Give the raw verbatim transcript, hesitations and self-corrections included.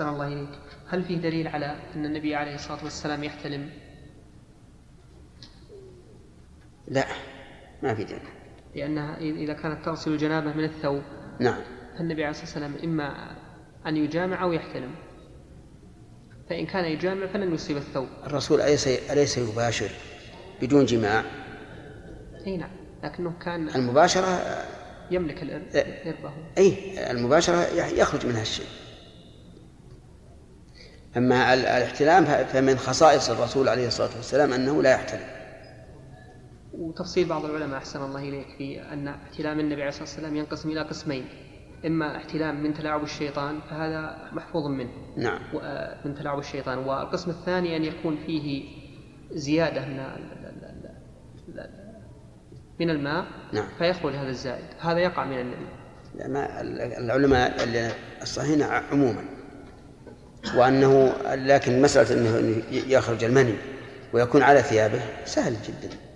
أحسن الله إليك. هل فيه دليل على أن النبي عليه الصلاة والسلام يحتلم؟ لا، ما في دليل. لأنها إذا كانت تغسل الجنابة من الثوب، نعم، فالنبي عليه الصلاة والسلام إما أن يجامع أو يحتلم، فإن كان يجامع فلن يصيب الثوب. الرسول أليس أليس يباشر بدون جماع؟ أي نعم، لكنه كان المباشرة يملك الإربة. أي المباشرة يخرج منها الشيء. أما الاحتلام فمن خصائص الرسول عليه الصلاة والسلام أنه لا يحتلم. وتفصيل بعض العلماء أحسن الله إليك في أن احتلام النبي عليه الصلاة والسلام ينقسم إلى قسمين: إما احتلام من تلاعب الشيطان فهذا محفوظ منه، نعم، من تلاعب الشيطان، والقسم الثاني أن يكون فيه زيادة من من الماء، نعم، فيخرج هذا الزائد، هذا يقع من النبي. العلماء الصحيحين عموما، وأنه لكن مسألة أنه يخرج المني ويكون على ثيابه سهل جدا.